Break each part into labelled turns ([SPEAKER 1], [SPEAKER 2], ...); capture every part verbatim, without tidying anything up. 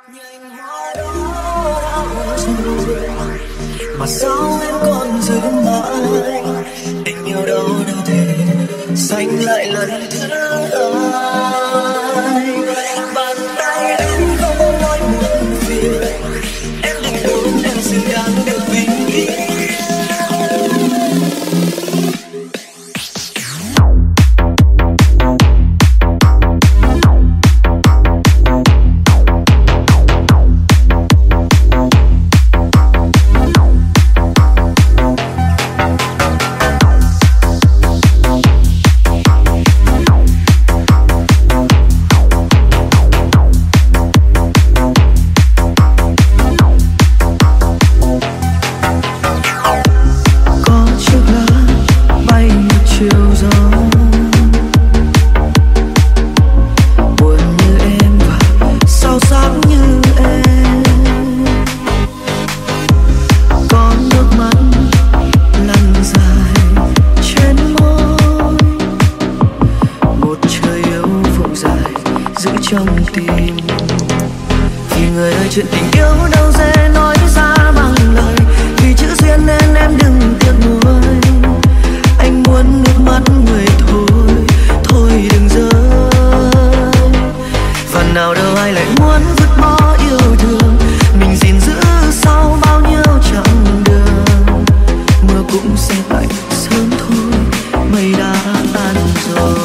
[SPEAKER 1] Nhành hoa đó đã mùa rồi mà sao em còn giữ mãi tình yêu đâu đâu thể xanh lại lần thứ hai. Bàn tay em không có nói muộn phiền, em đừng buồn, em xứng đáng được bình yên. Chuyện tình yêu đâu dễ nói ra bằng lời, vì chữ duyên nên em đừng tiếc nuối. Anh muốn nước mắt người thôi, thôi đừng rơi. Và nào đâu ai lại muốn vứt bỏ yêu thương, mình gìn giữ sau bao nhiêu chặng đường. Mưa cũng sẽ tạnh sớm thôi, mây đã tan rồi.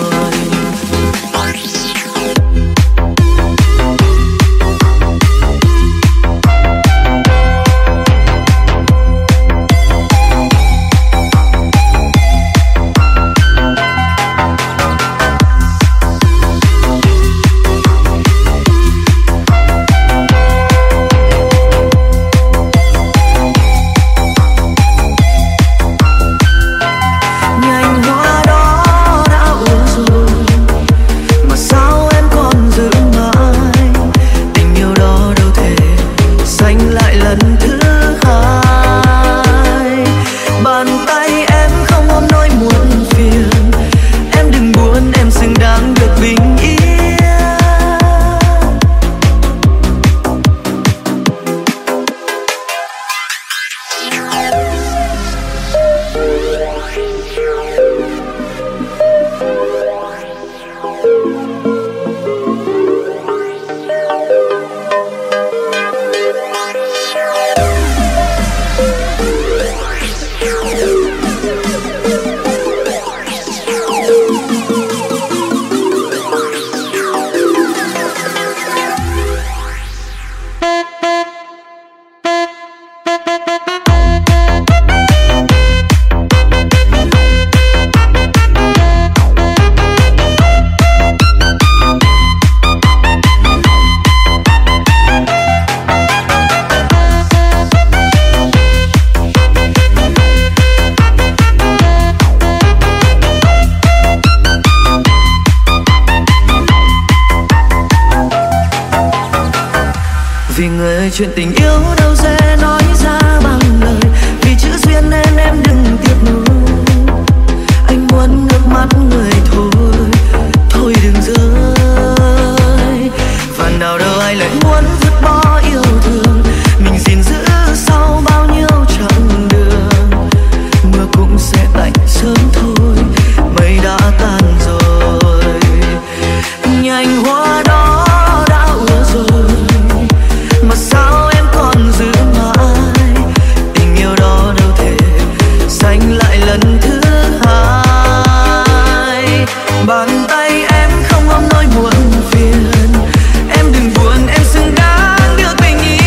[SPEAKER 1] Vì người ơi, chuyện tình yêu đâu dễ nói ra bằng lời, vì chữ duyên nên em đừng tiếc nuối. Anh muốn nước mắt người thôi, thôi đừng rơi. Và nào đâu ai lại muốn vứt bỏ yêu thương, mình gìn giữ sau bao nhiêu chặng đường. Mưa cũng sẽ tạnh sớm thôi, mây đã tan rồi. Nhành hoa đó đã ưa rồi, mà sao em còn giữ mãi tình yêu đó đâu thể xanh lại lần thứ hai. Bàn tay em không ôm nỗi buồn phiền, em đừng buồn, em xứng đáng được bình yên.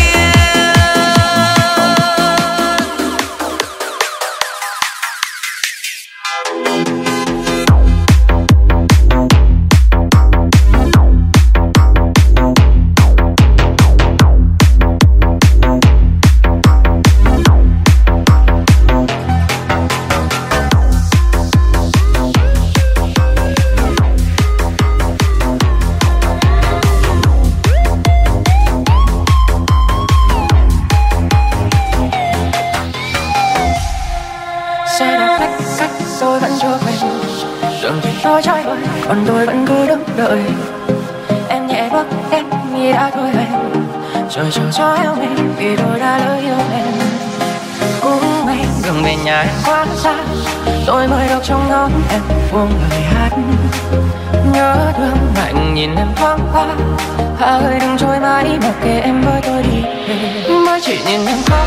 [SPEAKER 2] nói trái bời, còn tôi vẫn cứ đứng đợi. Em nhẹ bước em nghĩ đã thôi hẹn,
[SPEAKER 1] trời chờ cho yêu mình vì tôi đã lỡ yêu em. Cũng may đường về nhà em quá xa, tôi mới được trông ngóng em buông lời hát. Nhớ thương lạnh nhìn em thoáng qua, Hà ơi đừng trôi mãi mặc kệ em với tôi đi về. Mới chỉ nhìn em khóc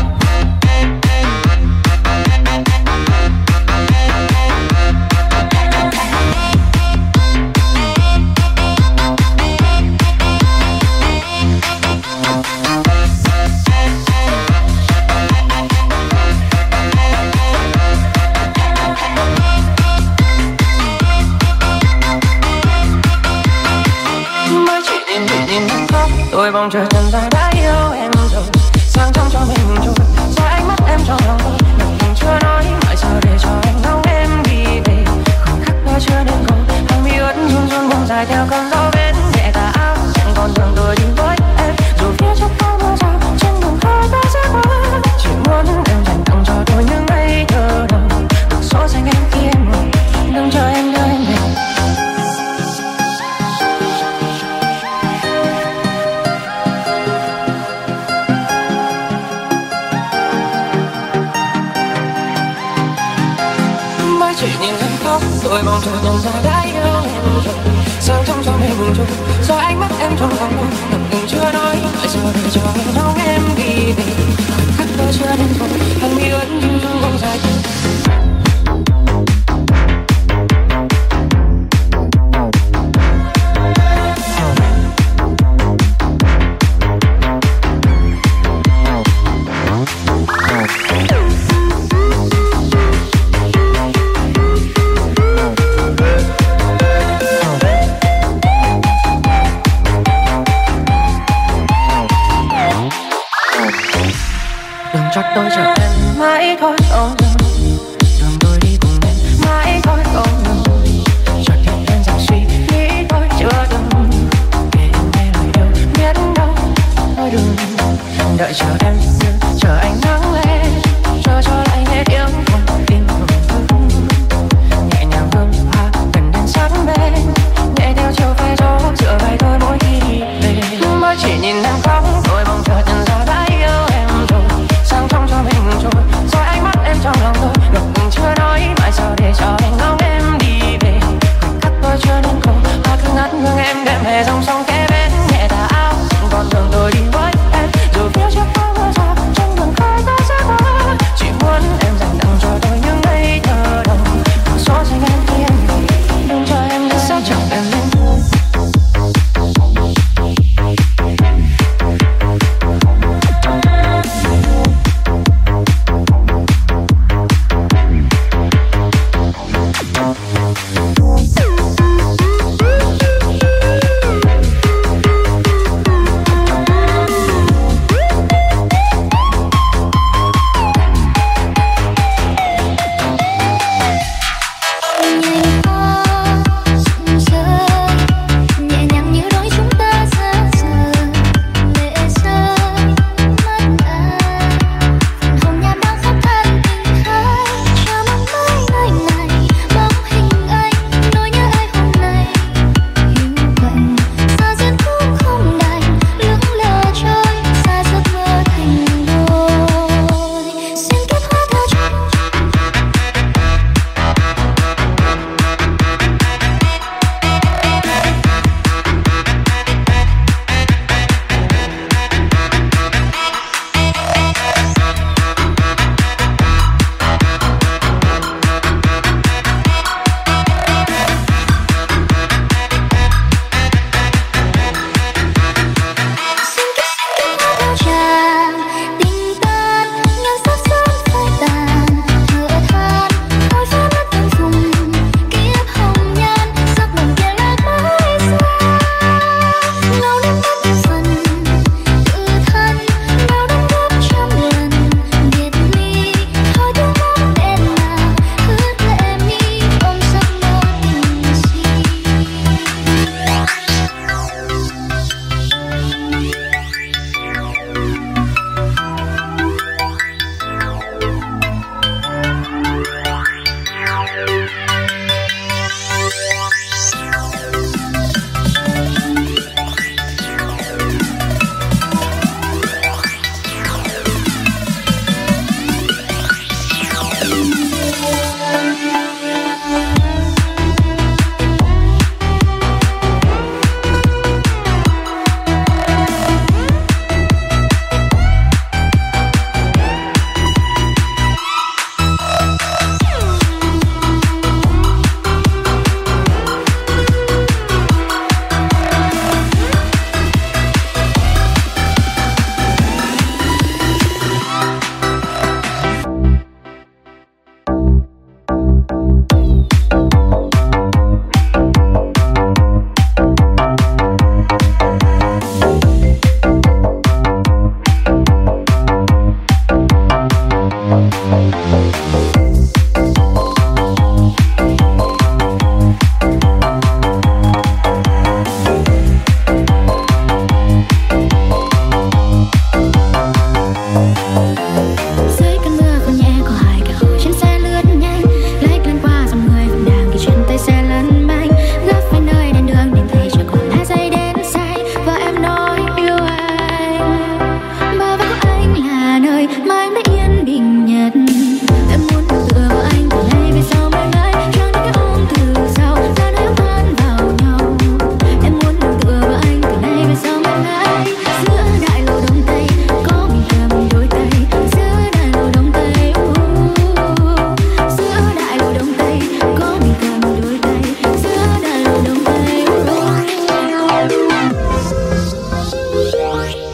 [SPEAKER 1] tôi bỗng chợt nhận ra đã yêu em rồi, sáng trong cho mình trôi rồi ánh mắt em trong lòng tôi nặng tình chưa nói mãi sao để cho anh ngóng em đi về. Khoảnh khắc đó chưa đến cầu hàng mi ướt run run buông dài theo cơn gió bên nhẹ tà áo chẳng còn đường tôi đi với em dù phía trước có mưa rào trên đường khơi ta sẽ qua. Chỉ muốn em dành tặng cho tôi những ngày thơ đầu được số xanh em khi em ngồi đừng chờ em đưa em về. Chỉ nhìn em khóc, tôi mong chờ nhận ra đã yêu em rồi. Sáng trong cho mê buồn trôi, rồi ánh mắt em trong lòng tôi ngập ngừng chưa nói. Tại sao để cho anh ngóng em đi về? Khoảnh khắc tôi chưa đến thôi, hàng mi ướt run run buông dài. Chắc tôi chờ em mãi thôi không rồi, đường tôi đi cùng em mãi thôi không rồi. Chợt hiện lên dòng suy nghĩ tôi chưa từng kể em nghe lời yêu biết đâu thôi đừng đợi chờ em chờ anh nắng lên chờ cho lại hết yêu con tim hồng nhẹ nhàng hương hoa gần đến sát bên nhẹ theo chiều phai gió dựa vai tôi mỗi khi đi về. Mới chỉ nhìn em khóc tôi bỗng chợt nhận ra đã yêu em rồi, sáng trong cho mình trôi rồi ánh mắt em trong lòng tôi ngập ngừng chưa nói mãi sao để cho anh ngóng em đi về. Khoảnh khắc tôi chưa đến cầu hoa cứ ngắt hương em đem về dòng sông kế bên nhẹ tà áo còn đường tôi đi với em dù phía trước có mưa rào trong đường khơi ta sẽ qua. Chỉ muốn em dành tặng cho tôi những ngày thơ đầu số xanh em khi em về đừng cho em đến sẽ chọc em lên.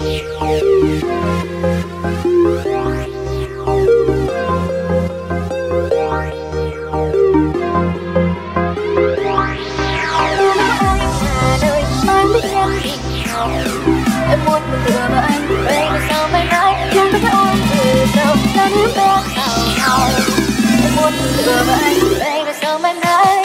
[SPEAKER 1] Em muốn một tựa vào anh, vậy mà sao mãi mãi chẳng có theo anh từ đâu ra đến bé sao nào. Em muốn một tựa vào anh, vậy mà sao mãi mãi.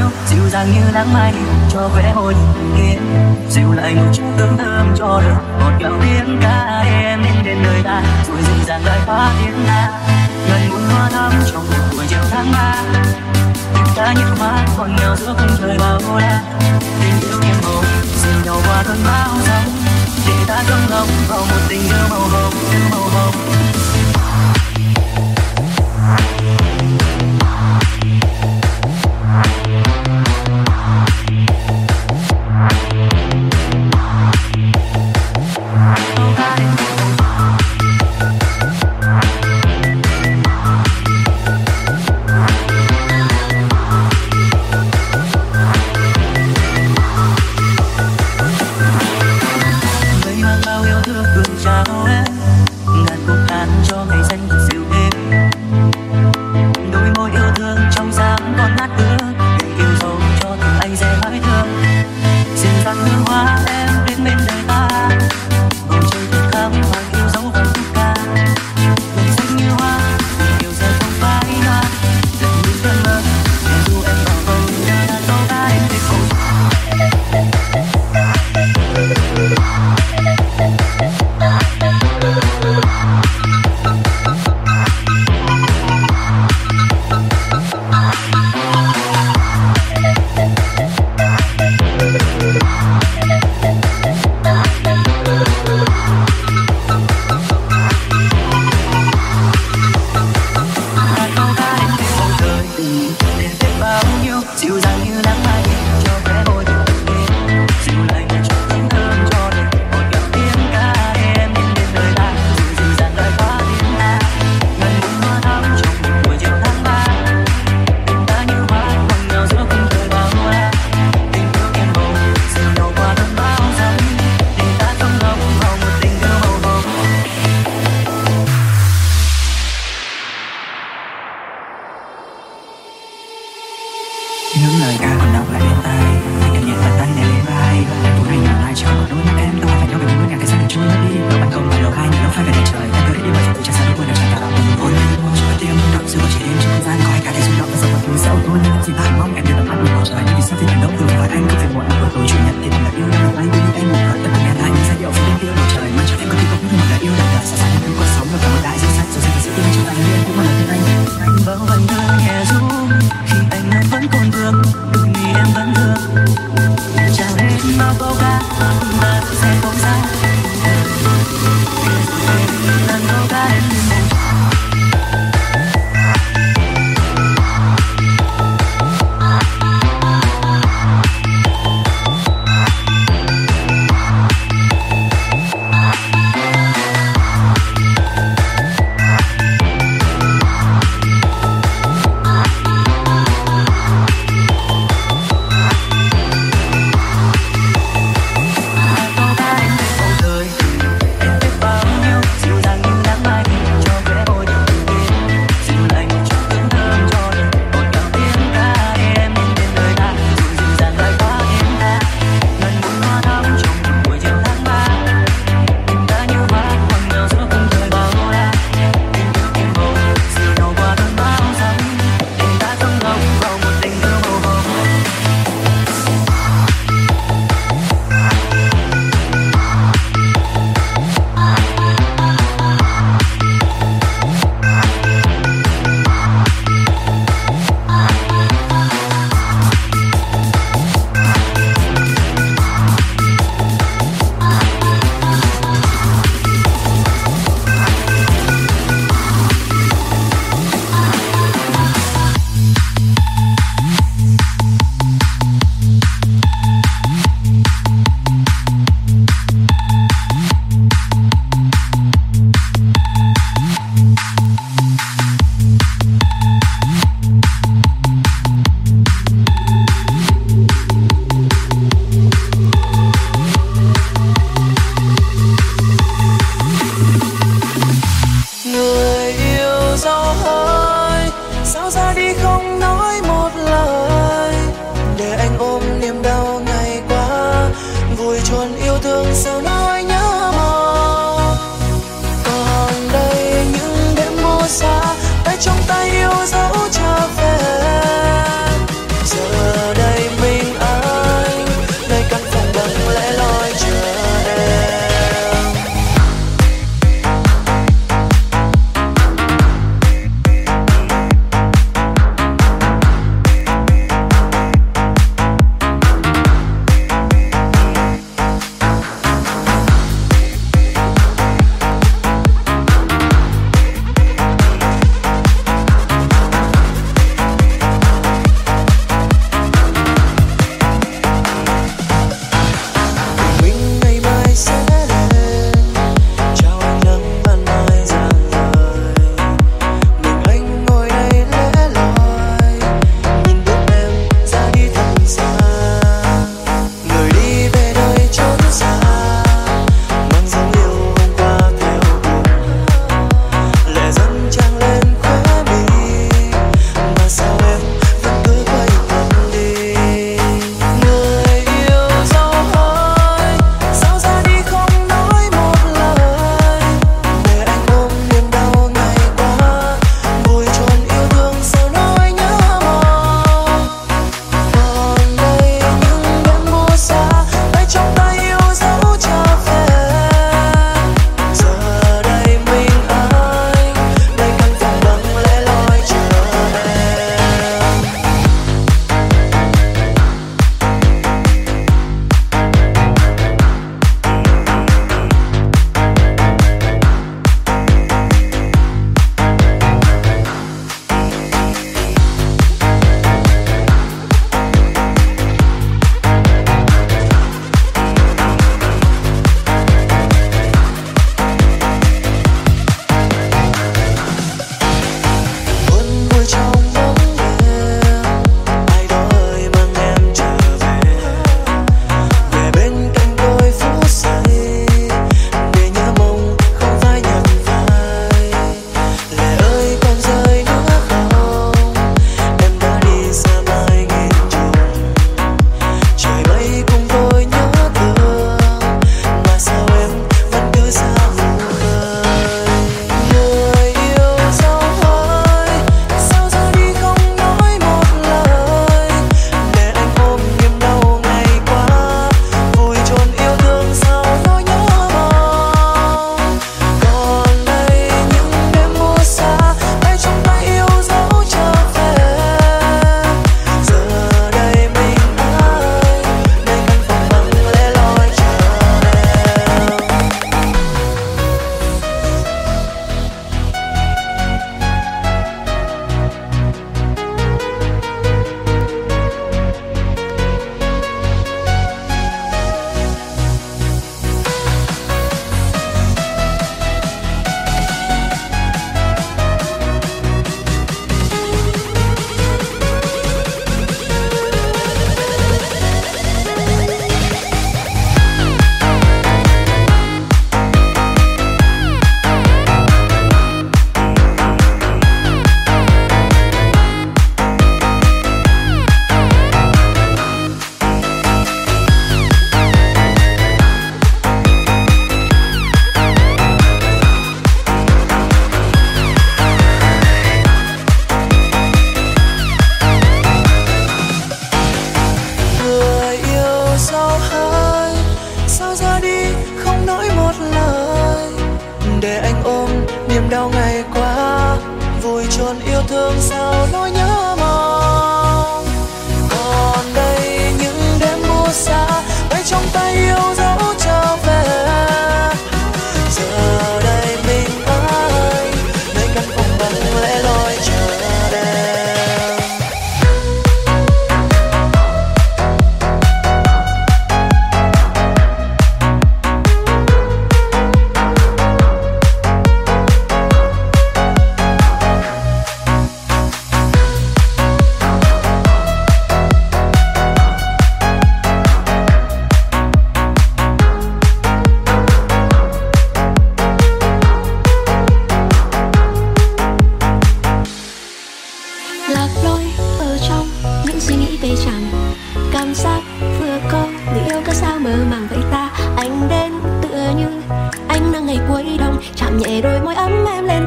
[SPEAKER 1] nhiêu dịu dàng như nắng mai cho khóe môi kia dịu lại một chút hương thơm cho đời ngọt ngào tiếng ca em đến đến nơi ta rồi dịu dàng lại phá tiếng ta gần muôn hoa thắm trong một buổi chiều tháng ba tình ta như hoa còn nghèo giữa khung trời bao la tình yêu em hồn dìu nhau qua cơn bão giông để ta trong lòng vào một tình yêu màu hồng yêu màu hồng.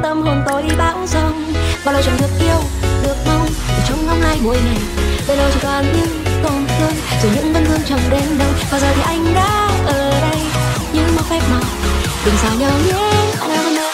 [SPEAKER 2] tâm hồn tôi bão giông. Bao lâu chẳng được yêu, được mong, để trông ngóng ai mỗi ngày. Bấy lâu chỉ toàn những tổn thương, rồi những vân vương chẳng đến đâu. Và giờ thì anh đã ở đây như một phép màu, đừng xa nhau nhé, I never know.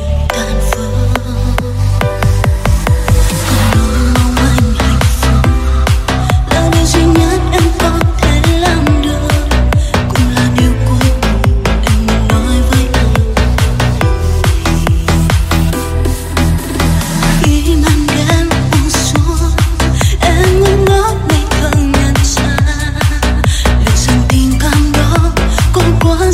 [SPEAKER 3] Còn nỗi mong anh hạnh phúc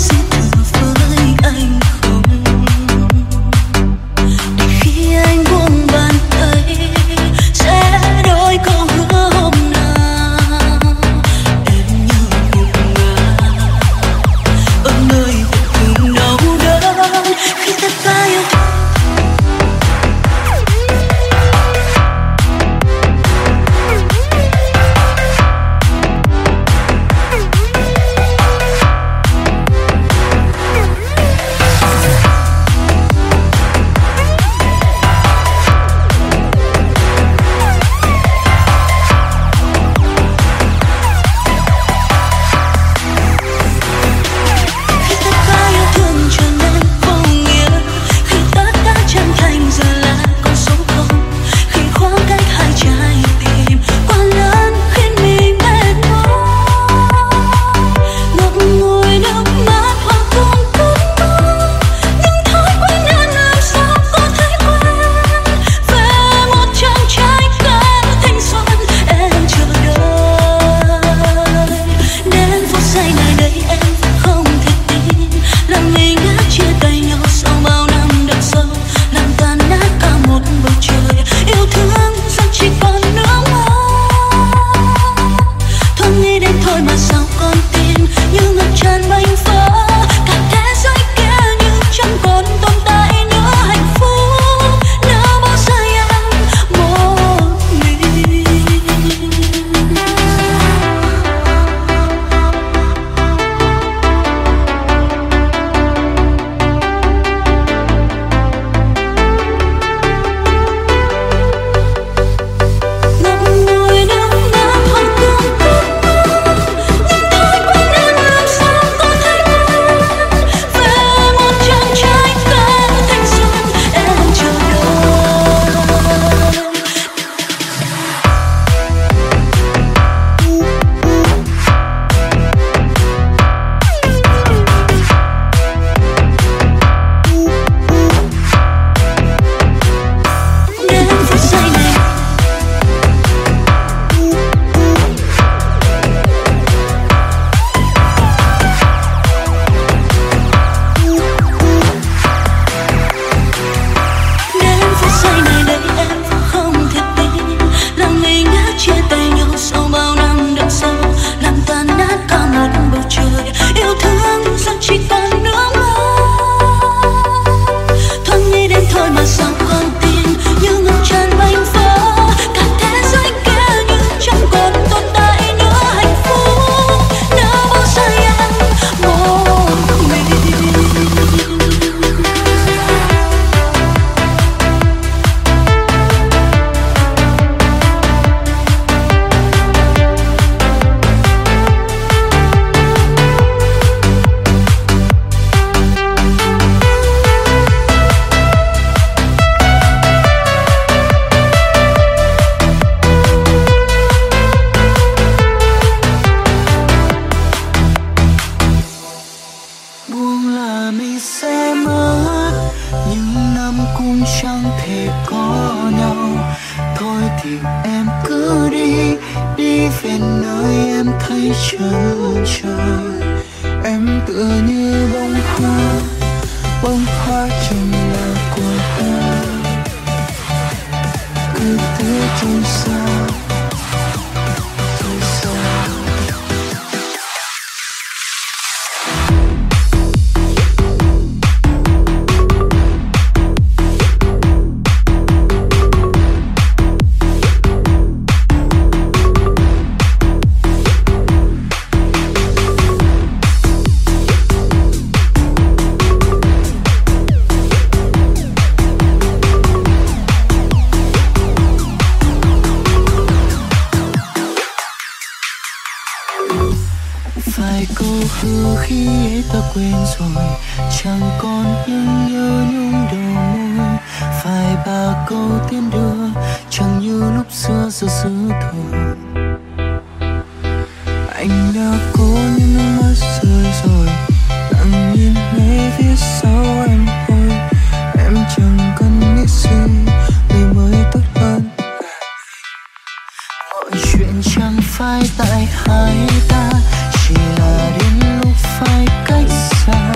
[SPEAKER 1] Phải tại hai ta chỉ là đến lúc phải cách xa.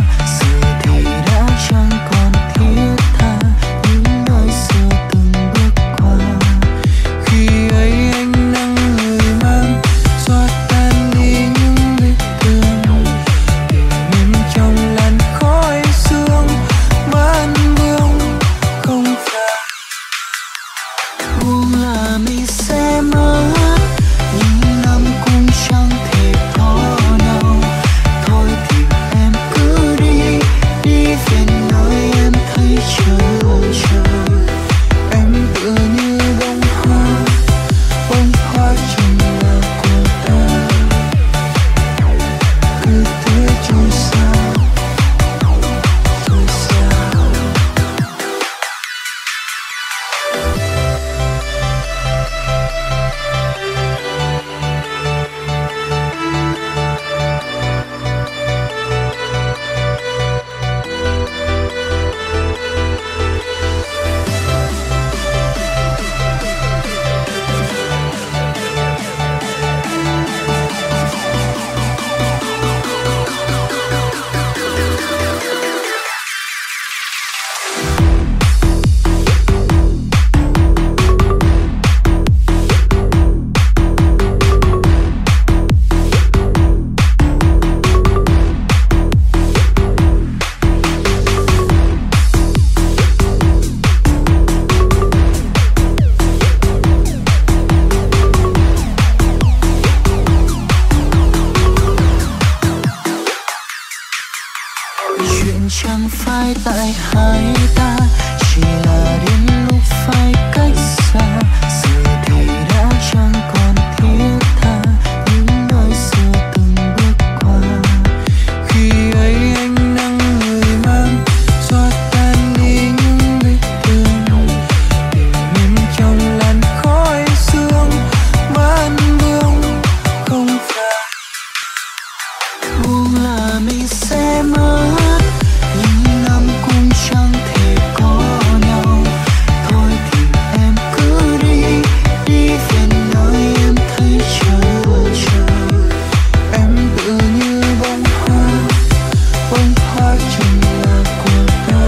[SPEAKER 1] chẳng phải tại hai ta, chỉ là đến lúc phải cách xa. Giờ thì đã chẳng còn thiết tha những nơi xưa từng bước qua. Khi ấy anh nắng người mang xóa tan đi những vết thương, để mình trong làn khói sương vẫn vương. Không phải buông là mình sẽ mất những năm cũng chẳng thể có nhau. Thôi thì em cứ đi, đi về nơi em thấy chờ chờ. Em tự như bông hoa, bông hoa chẳng là của ta.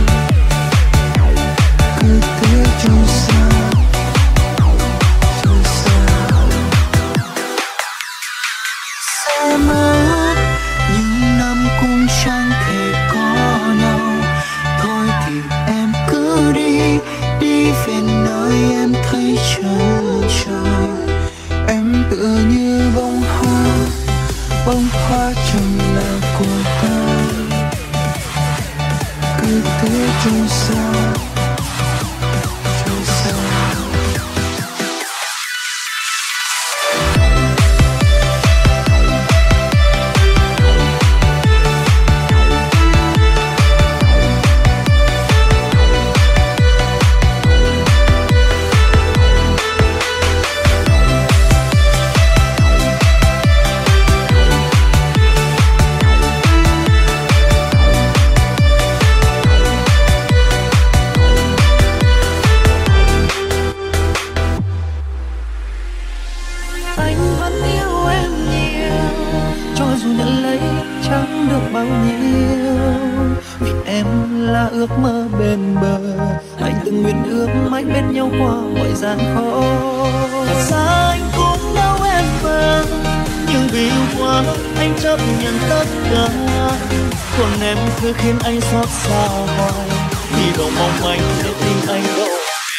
[SPEAKER 1] Cứ thế trôi xa, trôi xa. Sẽ mất những năm cũng chẳng thể có nhau. Thôi thì em cứ đi, đi về nơi em thấy chờ chờ. Em tựa như bông hoa, bông hoa chẳng là của ta. Cứ thế trôi xa, trôi xa. Anh vẫn yêu em nhiều, cho dù nhận lấy chẳng được bao nhiêu. Vì em là ước mơ bên bờ, anh từng nguyện ước mãi bên nhau qua mọi gian khó. Thật ra anh cũng đâu em vâng, nhưng vì yêu quá anh chấp nhận tất cả. Còn em cứ khiến anh xót xa hoài, vì đâu mong anh để tin anh đâu.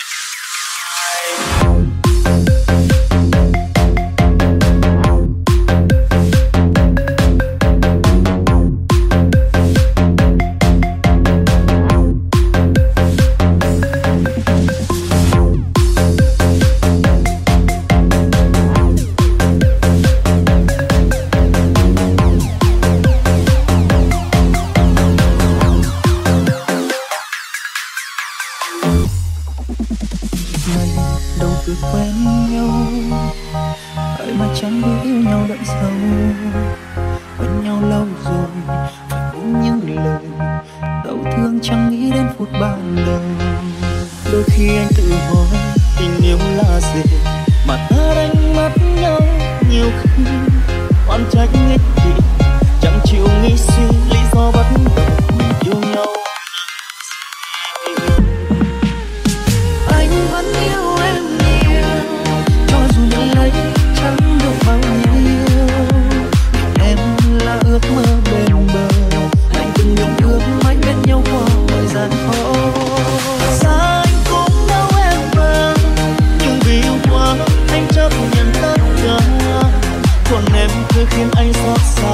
[SPEAKER 1] Đâu tự quen nhau, ai mà chẳng biết yêu nhau đậm sâu. Quen nhau lâu rồi, phải buông những lời đau thương chẳng nghĩ đến phút ban đầu. Đôi khi anh tự hỏi tình yêu là gì mà ta đánh mất nhau nhiều khi. Oan trách nghịch kỷ, chẳng chịu nghĩ suy lý do bắt đầu mình yêu nhau. Anh vẫn yêu em nhiều, cho dù nhận lấy chẳng được bao nhiêu. Em là ước mơ bên bờ, anh từng nguyện ước mãi bên nhau qua mọi gian khó. Xa anh cũng đâu em vâng, nhưng vì yêu quá anh chấp nhận tất cả. Còn em cứ khiến anh xót xa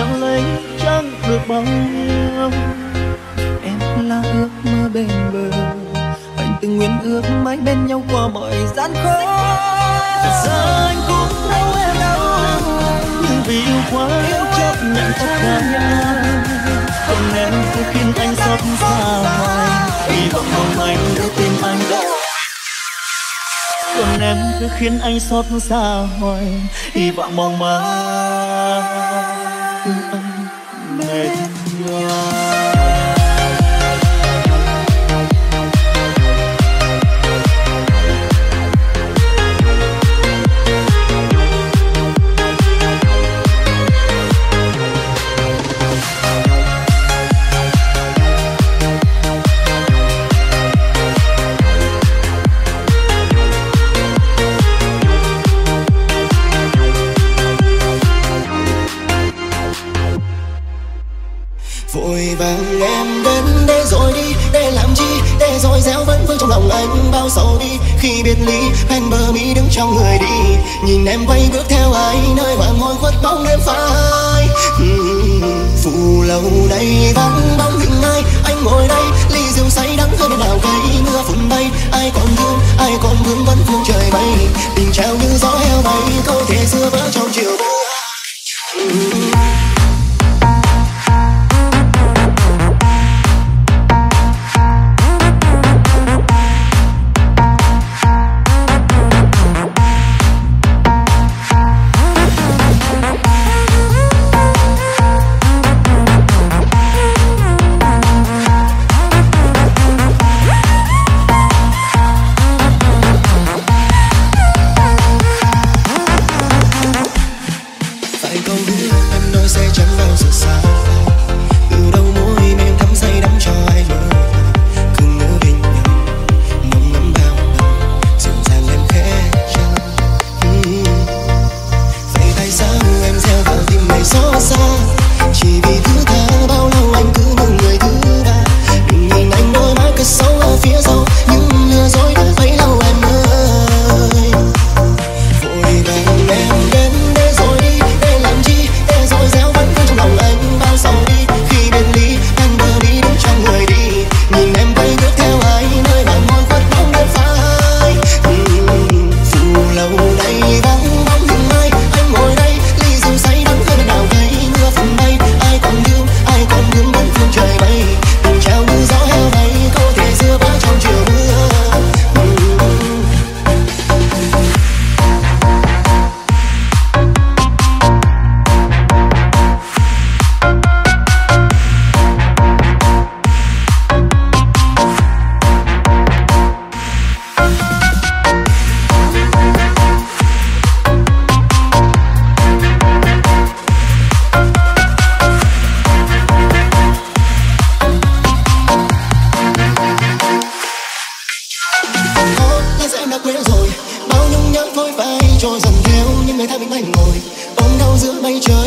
[SPEAKER 1] nhau lấy chẳng được bao nhiêu. Em là ước mơ bên bờ, anh từng nguyện ước mãi bên nhau qua mọi gian khó. Giờ anh cũng đâu em đâu, nhưng vì yêu quá yêu chấp nhận tất cả. Còn em cứ khiến anh xót xa hoài, hy vọng mong manh để tìm anh đâu. Còn em cứ khiến anh xót xa hoài, hy vọng mong manh anh mệt nhoài.
[SPEAKER 3] Vội vàng em đến để rồi đi, để làm chi, để rồi gieo vẫn vương trong lòng anh bao sầu đi. Khi biệt ly ven bờ mi đứng trong người đi, nhìn em quay bước theo ai nơi hoàng hôn khuất bóng đêm phai. Phù lâu đây vắng bóng hình ai, anh ngồi đây ly rượu say đắng hơn nào cây mưa phùn bay. Ai còn thương, ai còn vương vẫn phương trời bay, tình trao như gió heo bay, câu thề xưa vỡ trong chiều mưa. Trôi dần theo những ngày tháng mình mảnh ngồi ôm đau giữa mây trời.